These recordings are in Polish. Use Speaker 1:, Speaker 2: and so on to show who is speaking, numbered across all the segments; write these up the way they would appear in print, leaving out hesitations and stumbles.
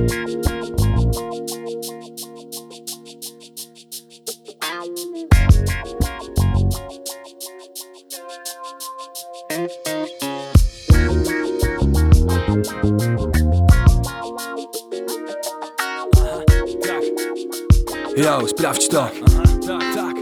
Speaker 1: Yo, sprawdź to. Tak.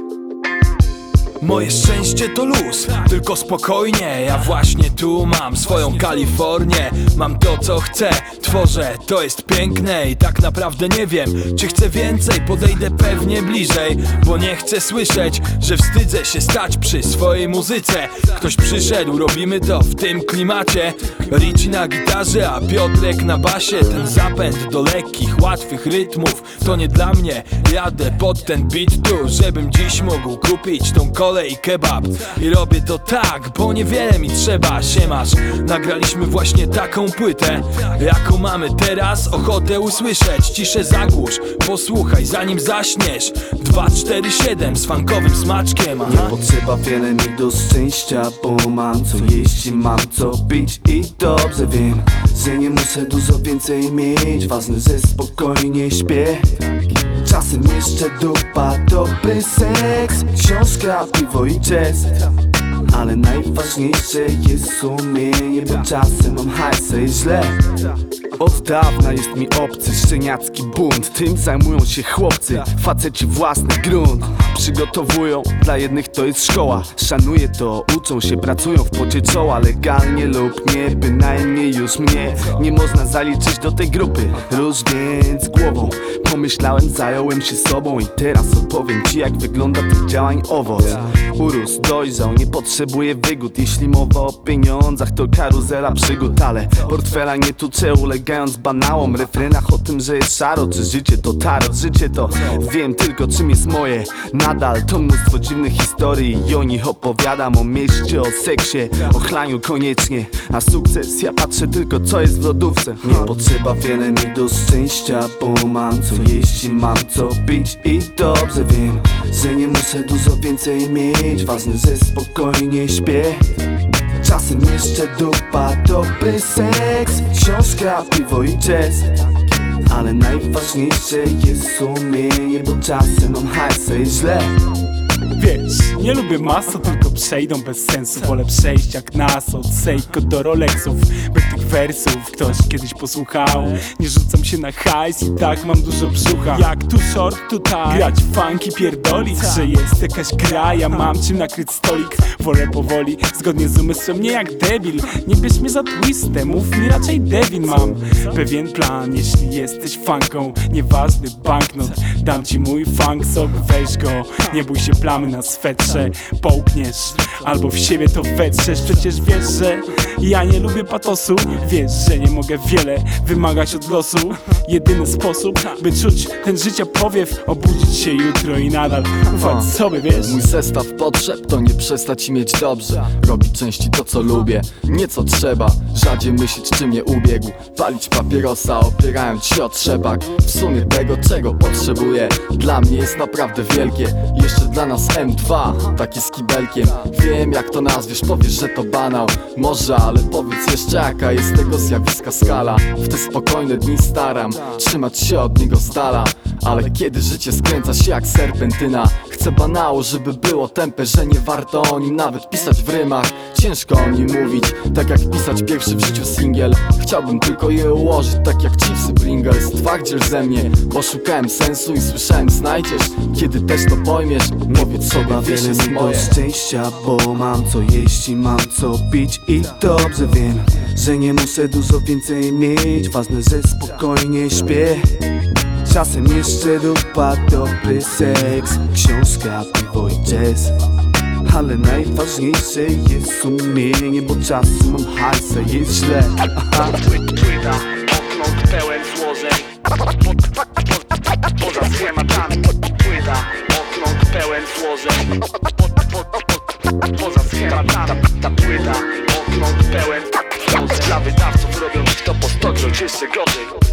Speaker 1: Moje szczęście to luz, tylko spokojnie. Ja właśnie tu mam swoją Kalifornię. Mam to co chcę, tworzę, to jest piękne. I tak naprawdę nie wiem, czy chcę więcej. Podejdę pewnie bliżej, bo nie chcę słyszeć, że wstydzę się stać przy swojej muzyce. Ktoś przyszedł, robimy to w tym klimacie. Richie na gitarze, a Piotrek na basie. Ten zapęd do lekkich, łatwych rytmów to nie dla mnie. Jadę pod ten beat tu, żebym dziś mógł kupić tą kolę i kebab. I robię to tak, bo niewiele mi trzeba. Siemasz, nagraliśmy właśnie taką płytę, jaką mamy teraz ochotę usłyszeć. Ciszę zagłusz, posłuchaj zanim zaśniesz. 247 z funkowym smaczkiem.
Speaker 2: Nie potrzeba wiele mi do szczęścia, bo mam co jeść i mam co pić. I dobrze wiem, że nie muszę dużo więcej mieć. Ważne, że spokojnie śpię. Czasem jeszcze dupa, dobry seks, książka, piwo i jazz. Ale najważniejsze jest sumienie, bo czasem mam hajsę i źle. Od dawna jest mi obcy szczeniacki bunt. Tym zajmują się chłopcy, faceci własny grunt. Przygotowują, dla jednych to jest szkoła. Szanuję to, uczą się, pracują w pocie czoła. Legalnie lub nie, bynajmniej już mnie nie można zaliczyć do tej grupy. Róż więc głową, pomyślałem, zająłem się sobą. I teraz opowiem ci, jak wygląda tych działań owoc. Urósł, dojrzał, nie potrzebuje wygód. Jeśli mowa o pieniądzach, to karuzela przygód. Ale portfela nie tuczę, ulegając banałom. Refrenach o tym, że jest szaro, czy życie to tarot. Życie to wiem tylko czym jest moje. Nadal to mnóstwo dziwnych historii i o nich opowiadam. O mieście, o seksie, o chlaniu koniecznie. A sukces, ja patrzę tylko co jest w lodówce. Nie potrzeba wiele mi do szczęścia, bo mam co jeść i mam co pić. I dobrze wiem, że nie muszę dużo więcej mieć. Ważne, że spokojnie śpię. Czasem jeszcze dupa, dobry seks, książka, piwo i jazz. Ale najważniejsze jest sumienie, bo czasem mam hajsę i źle.
Speaker 3: Wiesz, nie lubię maso, tylko przejdą bez sensu. Wolę przejść jak nas od Seiko do Rolexów. Bez tych wersów ktoś kiedyś posłuchał. Nie rzucam się na hajs i tak mam dużo brzucha. Jak tu short, tutaj grać funky pierdolić, że jest jakaś gra, ja mam czym nakryć stolik. Wolę powoli, zgodnie z umysłem, nie jak debil. Nie bierz mnie za twistę, mów mi raczej Devin. Mam pewien plan, jeśli jesteś fanką. Nieważny banknot, dam ci mój funk sok, weź go. Nie bój się plamy na swetrze, połkniesz albo w siebie to wetrzesz. Przecież wiesz, że ja nie lubię patosu. Wiesz, że nie mogę wiele wymagać od losu. Jedyny sposób, by czuć ten życia powiew, obudzić się jutro i nadal ufać sobie, wiesz.
Speaker 4: Mój zestaw potrzeb to nie przestać mieć dobrze. Robić częściej to co lubię, nie co trzeba. Rzadziej myśleć czym nie ubiegł. Palić papierosa opierając się o trzebak. W sumie tego czego potrzebuję dla mnie jest naprawdę wielkie. Jeszcze dla nas M2, taki z kibelkiem. Wiem jak to nazwiesz, powiesz, że to banał. Może, ale powiedz jeszcze jaka jest tego zjawiska skala. W te spokojne dni staram trzymać się od niego z dala. Ale kiedy życie skręca się jak serpentyna, chcę banału, żeby było tępe, że nie warto o nim nawet pisać w rymach. Ciężko o nim mówić, tak jak pisać pierwszy w życiu singiel. Chciałbym tylko je ułożyć, tak jak chipsy Pringles. Twardź ze mnie, bo szukałem sensu i słyszałem znajdziesz. Kiedy też to pojmiesz, powiedz sobie, wiesz jest moje.
Speaker 2: Do szczęścia, bo mam co jeść i mam co pić. I dobrze wiem, że nie muszę dużo więcej mieć. Ważne, że spokojnie śpię. Czasem jeszcze dupa, dobry seks, książka, piwo i jazz. Ale najważniejsze jest sumienie, bo czasem mam hajsę, jest źle.
Speaker 5: Płyta, okrąg pełen złożeń, poza schematami. Płyta, okrąg pełen złożeń, poza schematami. Ta płyta, okrąg pełen złożeń. Dla wydawców robią to po 100 jeszcze gorzej.